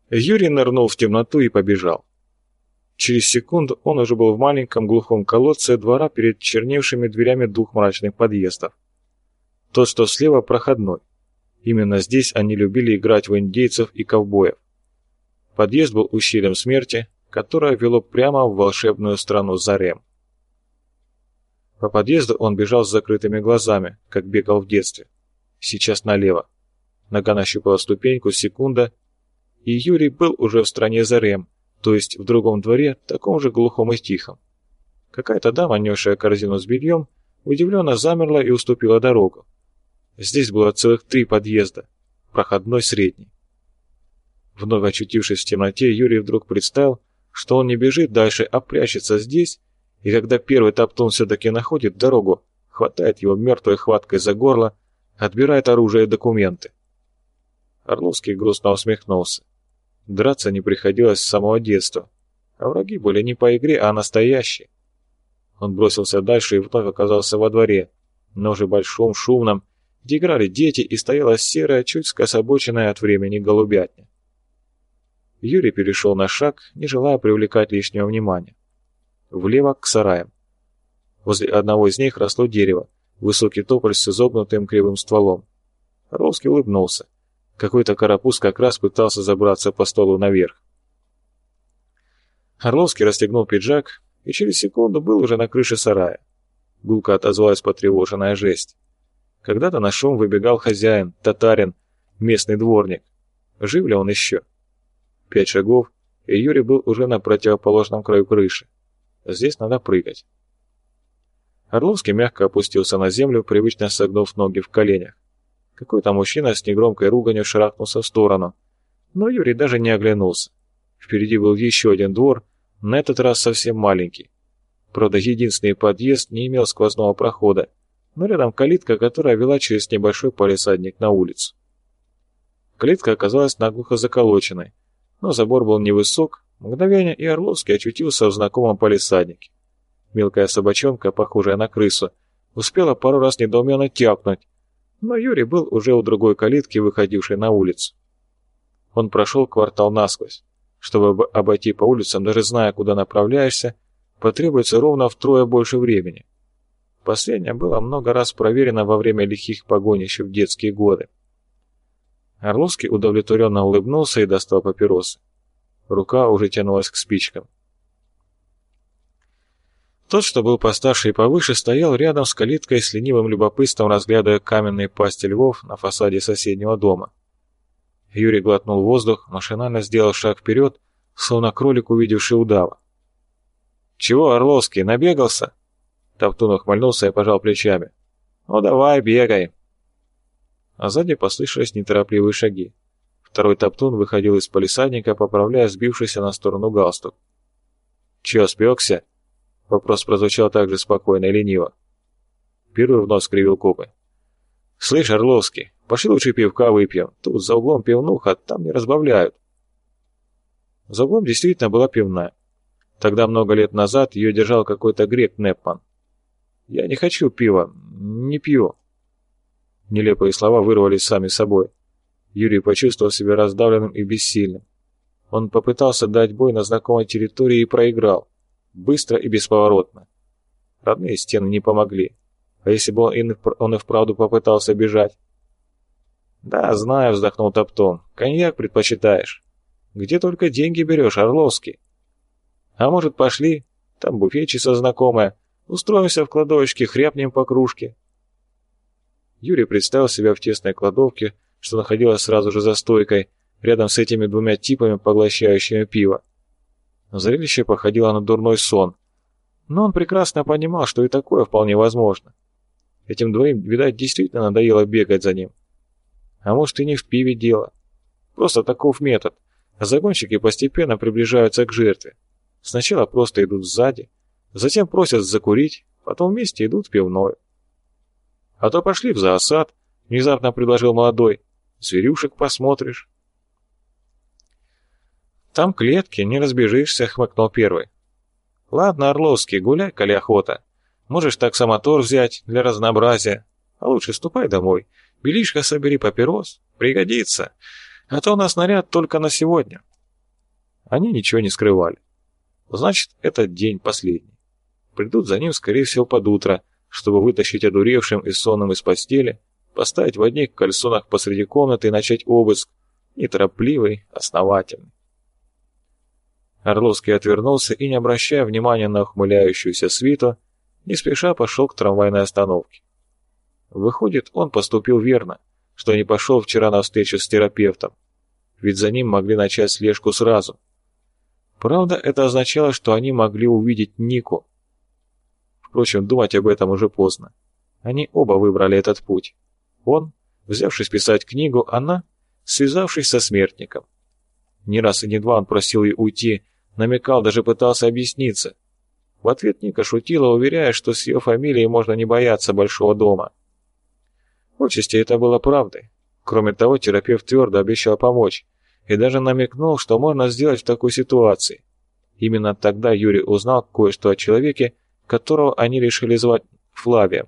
Юрий нырнул в темноту и побежал. Через секунду он уже был в маленьком глухом колодце двора перед черневшими дверями двух мрачных подъездов. Тот, что слева, проходной. Именно здесь они любили играть в индейцев и ковбоев. Подъезд был ущельем смерти, которое вело прямо в волшебную страну Зарем. По подъезду он бежал с закрытыми глазами, как бегал в детстве. Сейчас налево. Нога нащупала ступеньку, секунда, и Юрий был уже в стране Зарем, то есть в другом дворе, таком же глухом и тихом. Какая-то дама, несшая корзину с бельем, удивленно замерла и уступила дорогу. Здесь было целых 3 подъезда, проходной средний. Вновь очутившись в темноте, Юрий вдруг представил, что он не бежит дальше, а прячется здесь, и когда первый топтун все-таки находит дорогу, хватает его мертвой хваткой за горло, отбирает оружие и документы. Орловский грустно усмехнулся. Драться не приходилось с самого детства, а враги были не по игре, а настоящие. Он бросился дальше и вновь оказался во дворе, но уже большом, шумном, где играли дети и стояла серая, чуть скособоченная от времени голубятня. Юрий перешел на шаг, не желая привлекать лишнего внимания. Влево к сараям. Возле одного из них росло дерево, высокий тополь с изогнутым кривым стволом. Орловский улыбнулся. Какой-то карапуз как раз пытался забраться по столу наверх. Орловский расстегнул пиджак и через секунду был уже на крыше сарая. Гулко отозвалась потревоженная жесть. Когда-то на шум выбегал хозяин, татарин, местный дворник. Жив ли он еще? 5 шагов, и Юрий был уже на противоположном краю крыши. Здесь надо прыгать. Орловский мягко опустился на землю, привычно согнув ноги в коленях. Какой-то мужчина с негромкой руганью шарахнулся в сторону, но Юрий даже не оглянулся. Впереди был еще один двор, на этот раз совсем маленький. Правда, единственный подъезд не имел сквозного прохода, но рядом калитка, которая вела через небольшой палисадник на улицу. Калитка оказалась наглухо заколоченной, но забор был невысок, мгновение и Орловский очутился в знакомом палисаднике. Мелкая собачонка, похожая на крысу, успела пару раз недоуменно тявкнуть, но Юрий был уже у другой калитки, выходившей на улицу. Он прошел квартал насквозь. Чтобы обойти по улицам, даже зная, куда направляешься, потребуется ровно втрое больше времени. Последнее было много раз проверено во время лихих погонь еще в детские годы. Орловский удовлетворенно улыбнулся и достал папиросы. Рука уже тянулась к спичкам. Тот, что был постарше и повыше, стоял рядом с калиткой с ленивым любопытством, разглядывая каменные пасти львов на фасаде соседнего дома. Юрий глотнул воздух, машинально сделал шаг вперед, словно кролик, увидевший удава. «Чего, Орловский, набегался?» Топтун ухмыльнулся и пожал плечами. «Ну давай, бегай!» А сзади послышались неторопливые шаги. Второй топтун выходил из палисадника, поправляя сбившийся на сторону галстук. «Чё, спёкся?» Вопрос прозвучал так же спокойно и лениво. Первый вновь скривил копы. «Слышь, Орловский, пошли лучше пивка выпьем. Тут за углом пивнуха, там не разбавляют». За углом действительно была пивная. Тогда много лет назад ее держал какой-то грек Непман. «Я не хочу пива, не пью». Нелепые слова вырвались сами собой. Юрий почувствовал себя раздавленным и бессильным. Он попытался дать бой на знакомой территории и проиграл. Быстро и бесповоротно. Родные стены не помогли. А если бы он и вправду попытался бежать? «Да, знаю», — вздохнул Топтун. «Коньяк предпочитаешь. Где только деньги берешь, Орловский? А может, пошли? Там буфетчица знакомая. Устроимся в кладовочке, хряпнем по кружке». Юрий представил себя в тесной кладовке, что находилась сразу же за стойкой, рядом с этими двумя типами, поглощающими пиво. Зрелище походило на дурной сон, но он прекрасно понимал, что и такое вполне возможно. Этим двоим, видать, действительно надоело бегать за ним. А может, и не в пиве дело. Просто таков метод. Загонщики постепенно приближаются к жертве. Сначала просто идут сзади, затем просят закурить, потом вместе идут в пивную. «А то пошли в зоосад», — внезапно предложил молодой. «Зверюшек посмотришь». «Там клетки, не разбежишься», — хмыкнул первый. «Ладно, Орловский, гуляй, коли охота. Можешь таксомотор взять для разнообразия. А лучше ступай домой. Белишко собери, папирос. Пригодится. А то у нас наряд только на сегодня». Они ничего не скрывали. Значит, этот день последний. Придут за ним, скорее всего, под утро, чтобы вытащить одуревшим и сонным из постели, поставить в одних кальсонах посреди комнаты и начать обыск, неторопливый, основательный. Орловский отвернулся и, не обращая внимания на ухмыляющуюся свиту, не спеша пошел к трамвайной остановке. Выходит, он поступил верно, что не пошел вчера на встречу с терапевтом, ведь за ним могли начать слежку сразу. Правда, это означало, что они могли увидеть Нику. Впрочем, думать об этом уже поздно. Они оба выбрали этот путь. Он, взявшись писать книгу, она, связавшись со смертником. Не раз и не два он просил ее уйти, намекал, даже пытался объясниться. В ответ Ника шутила, уверяя, что с ее фамилией можно не бояться большого дома. Отчасти это было правдой. Кроме того, терапевт твердо обещал помочь и даже намекнул, что можно сделать в такой ситуации. Именно тогда Юрий узнал кое-что о человеке, которого они решили звать Флавием.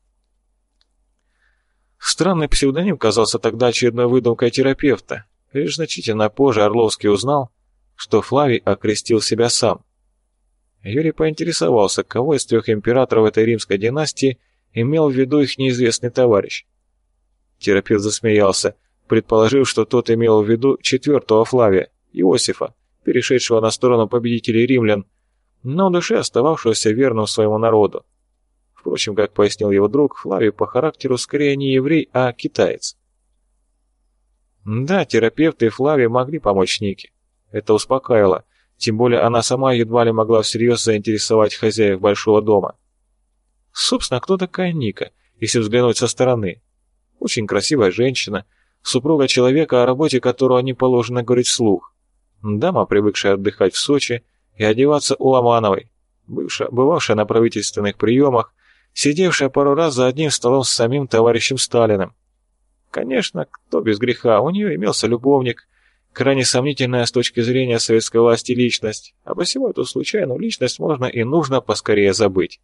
Странный псевдоним казался тогда очередной выдумкой терапевта. Лишь значительно позже Орловский узнал, что Флавий окрестил себя сам. Юрий поинтересовался, кого из 3 императоров этой римской династии имел в виду их неизвестный товарищ. Терапевт засмеялся, предположив, что тот имел в виду 4-го Флавия, Иосифа, перешедшего на сторону победителей римлян, но в душе остававшегося верным своему народу. Впрочем, как пояснил его друг, Флавий по характеру скорее не еврей, а китаец. Да, терапевты и Флавий могли помочь Нике. Это успокаивало, тем более она сама едва ли могла всерьез заинтересовать хозяев большого дома. Собственно, кто такая Ника, если взглянуть со стороны? Очень красивая женщина, супруга человека, о работе которого не положено говорить вслух. Дама, привыкшая отдыхать в Сочи и одеваться у Ломановой, бывавшая на правительственных приемах, сидевшая пару раз за одним столом с самим товарищем Сталиным. Конечно, кто без греха, у нее имелся любовник, крайне сомнительная с точки зрения советской власти личность, а посему эту случайную личность можно и нужно поскорее забыть.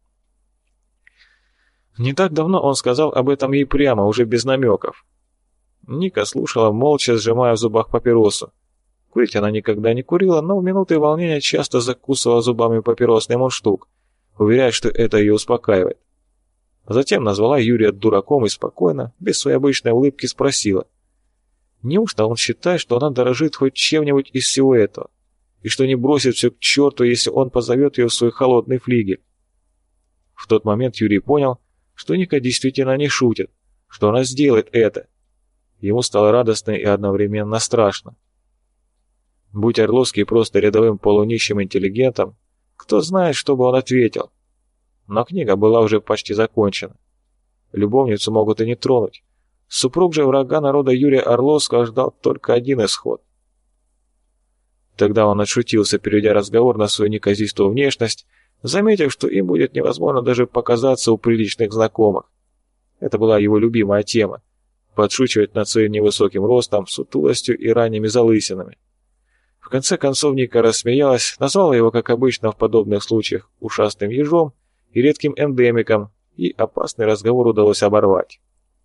Не так давно он сказал об этом ей прямо, уже без намеков. Ника слушала, молча сжимая в зубах папиросу. Курить она никогда не курила, но в минуты волнения часто закусывала зубами папиросный мундштук, уверяя, что это ее успокаивает. Затем назвала Юрия дураком и спокойно, без своей обычной улыбки спросила. Неужто он считает, что она дорожит хоть чем-нибудь из всего этого, и что не бросит все к черту, если он позовет ее в свой холодный флигель? В тот момент Юрий понял, что Ника действительно не шутит, что она сделает это. Ему стало радостно и одновременно страшно. Будь Орловский просто рядовым полунищим интеллигентом, кто знает, что бы он ответил. Но книга была уже почти закончена. Любовницу могут и не тронуть. Супруг же врага народа Юрия Орловского ждал только один исход. Тогда он отшутился, переведя разговор на свою неказистую внешность, заметив, что им будет невозможно даже показаться у приличных знакомых. Это была его любимая тема – подшучивать над своим невысоким ростом, сутулостью и ранними залысинами. В конце концов Ника рассмеялась, назвала его, как обычно в подобных случаях, ушастым ежом и редким эндемиком, и опасный разговор удалось оборвать.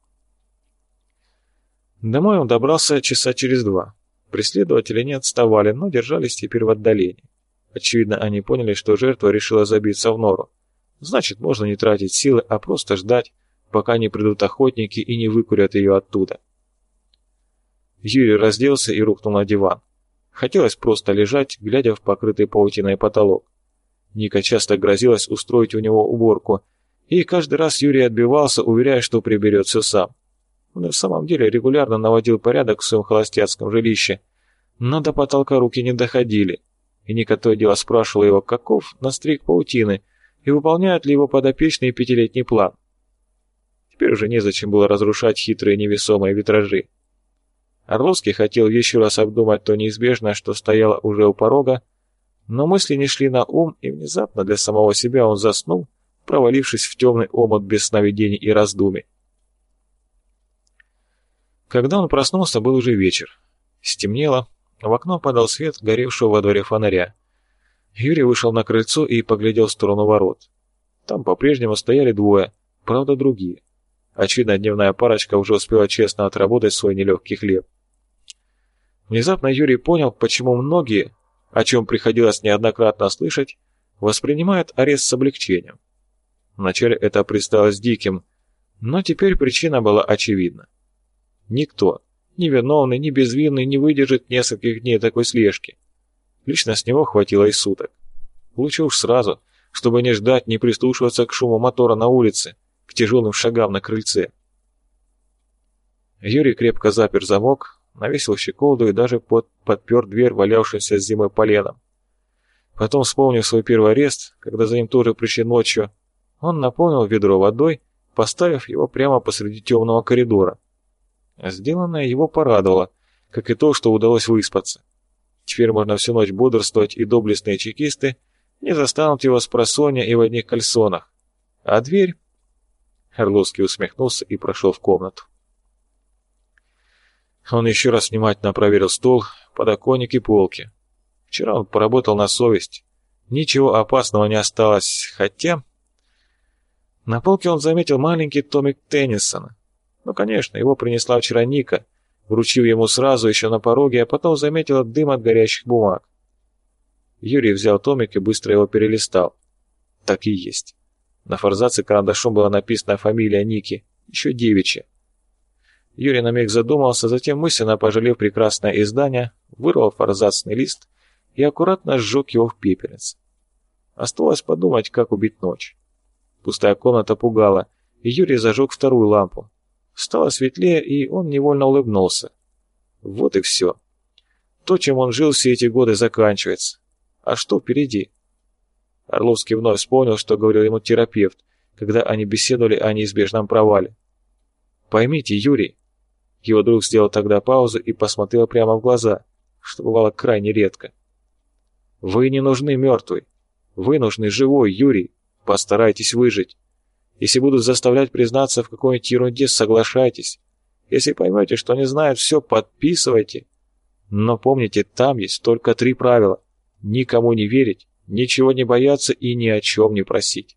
Домой он добрался часа через 2. Преследователи не отставали, но держались теперь в отдалении. Очевидно, они поняли, что жертва решила забиться в нору. Значит, можно не тратить силы, а просто ждать, пока не придут охотники и не выкурят ее оттуда. Юрий разделся и рухнул на диван. Хотелось просто лежать, глядя в покрытый паутиной потолок. Ника часто грозилась устроить у него уборку, и каждый раз Юрий отбивался, уверяя, что приберет все сам. Он и в самом деле регулярно наводил порядок в своем холостяцком жилище, но до потолка руки не доходили, и Ника то и дело спрашивала его, каков настриг паутины, и выполняют ли его подопечный 5-летний план. Теперь уже незачем было разрушать хитрые невесомые витражи. Орловский хотел еще раз обдумать то неизбежное, что стояло уже у порога, но мысли не шли на ум, и внезапно для самого себя он заснул, провалившись в темный омут без сновидений и раздумий. Когда он проснулся, был уже вечер. Стемнело, в окно падал свет горевшего во дворе фонаря. Юрий вышел на крыльцо и поглядел в сторону ворот. Там по-прежнему стояли двое, правда другие. Очевидно, дневная парочка уже успела честно отработать свой нелегкий хлеб. Внезапно Юрий понял, почему многие, о чем приходилось неоднократно слышать, воспринимает арест с облегчением. Вначале это представилось диким, но теперь причина была очевидна. Никто, ни виновный, ни безвинный, не выдержит нескольких дней такой слежки. Лично с него хватило и суток. Лучше уж сразу, чтобы не ждать, не прислушиваться к шуму мотора на улице, к тяжелым шагам на крыльце. Юрий крепко запер замок, навесил щеколду и даже подпер дверь, валявшимся с зимой поленом. Потом, вспомнив свой первый арест, когда за ним тоже пришли ночью, он наполнил ведро водой, поставив его прямо посреди темного коридора. Сделанное его порадовало, как и то, что удалось выспаться. Теперь можно всю ночь бодрствовать, и доблестные чекисты не застанут его спросонья и в одних кальсонах. А дверь... Орловский усмехнулся и прошел в комнату. Он еще раз внимательно проверил стол, подоконник и полки. Вчера он поработал на совесть. Ничего опасного не осталось, хотя... На полке он заметил маленький томик Теннисона. Ну, конечно, его принесла вчера Ника, вручив ему сразу еще на пороге, а потом заметила дым от горящих бумаг. Юрий взял томик и быстро его перелистал. Так и есть. На форзаце карандашом была написана фамилия Ники, еще девичья. Юрий на миг задумался, затем, мысленно пожалев прекрасное издание, вырвал форзацный лист и аккуратно сжег его в пепельнице. Осталось подумать, как убить ночь. Пустая комната пугала, и Юрий зажег вторую лампу. Стало светлее, и он невольно улыбнулся. Вот и все. То, чем он жил все эти годы, заканчивается. А что впереди? Орловский вновь вспомнил, что говорил ему терапевт, когда они беседовали о неизбежном провале. «Поймите, Юрий...» Его друг сделал тогда паузу и посмотрел прямо в глаза, что бывало крайне редко. «Вы не нужны мертвый. Вы нужны живой, Юрий. Постарайтесь выжить. Если будут заставлять признаться в какой-нибудь ерунде, соглашайтесь. Если поймете, что не знают все, подписывайте. Но помните, там есть только 3 правила. Никому не верить, ничего не бояться и ни о чем не просить».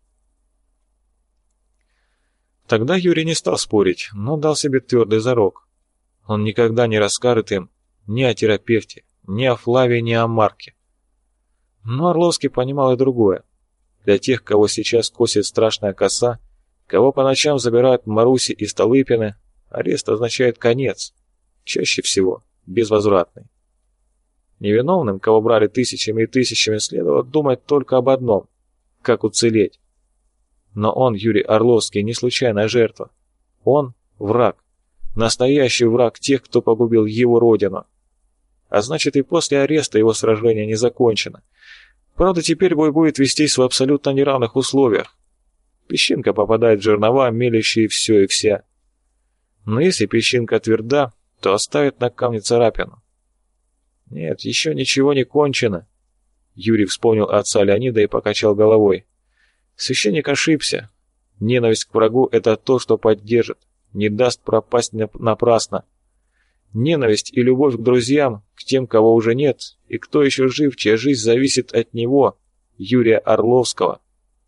Тогда Юрий не стал спорить, но дал себе твердый зарок. Он никогда не расскажет им ни о терапевте, ни о Флаве, ни о Марке. Но Орловский понимал и другое. Для тех, кого сейчас косит страшная коса, кого по ночам забирают Маруси и Столыпины, арест означает конец, чаще всего безвозвратный. Невиновным, кого брали тысячами и тысячами, следовало думать только об одном – как уцелеть. Но он, Юрий Орловский, не случайная жертва. Он – враг. Настоящий враг тех, кто погубил его родину. А значит, и после ареста его сражение не закончено. Правда, теперь бой будет вестись в абсолютно неравных условиях. Песчинка попадает в жернова, мелящие все и вся. Но если песчинка тверда, то оставит на камне царапину. Нет, еще ничего не кончено. Юрий вспомнил отца Леонида и покачал головой. Священник ошибся. Ненависть к врагу – это то, что поддержит, не даст пропасть напрасно. Ненависть и любовь к друзьям, к тем, кого уже нет, и кто еще жив, чья жизнь зависит от него, Юрия Орловского.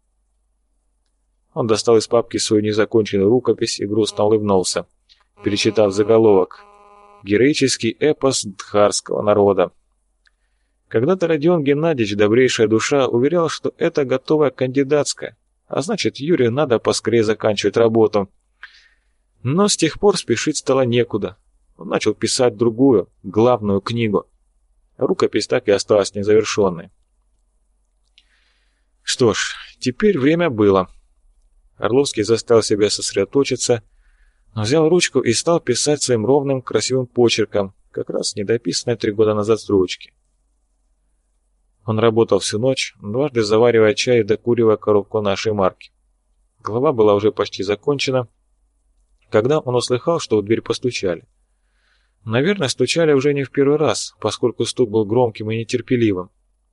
Он достал из папки свою незаконченную рукопись и грустно улыбнулся, перечитав заголовок «Героический эпос дхарского народа». Когда-то Родион Геннадьевич, добрейшая душа, уверял, что это готовая кандидатская, а значит, Юрию надо поскорее заканчивать работу. Но с тех пор спешить стало некуда. Он начал писать другую, главную книгу. Рукопись так и осталась незавершенной. Что ж, теперь время было. Орловский заставил себя сосредоточиться, взял ручку и стал писать своим ровным, красивым почерком, как раз недописанной 3 года назад строчки. Он работал всю ночь, дважды заваривая чай и докуривая коробку нашей марки. Глава была уже почти закончена, когда он услыхал, что в дверь постучали. Наверное, стучали уже не в первый раз, поскольку стук был громким и нетерпеливым.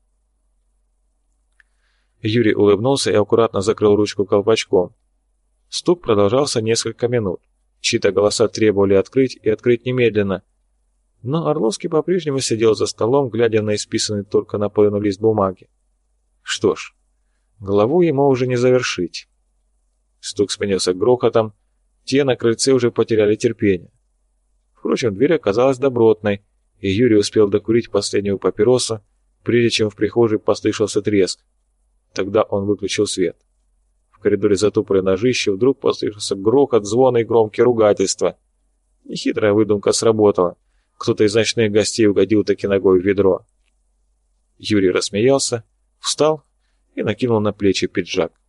Юрий улыбнулся и аккуратно закрыл ручку колпачком. Стук продолжался несколько минут. Чьи-то голоса требовали открыть и открыть немедленно. Но Орловский по-прежнему сидел за столом, глядя на исписанный только наполовину лист бумаги. Что ж, главу ему уже не завершить. Стук сменился грохотом, те на крыльце уже потеряли терпение. Впрочем, дверь оказалась добротной, и Юрий успел докурить последнюю папиросу, прежде чем в прихожей послышался треск. Тогда он выключил свет. В коридоре затопали ножища, вдруг послышался грохот, звон и громкие ругательства. Нехитрая выдумка сработала. Кто-то из ночных гостей угодил таки ногой в ведро. Юрий рассмеялся, встал и накинул на плечи пиджак.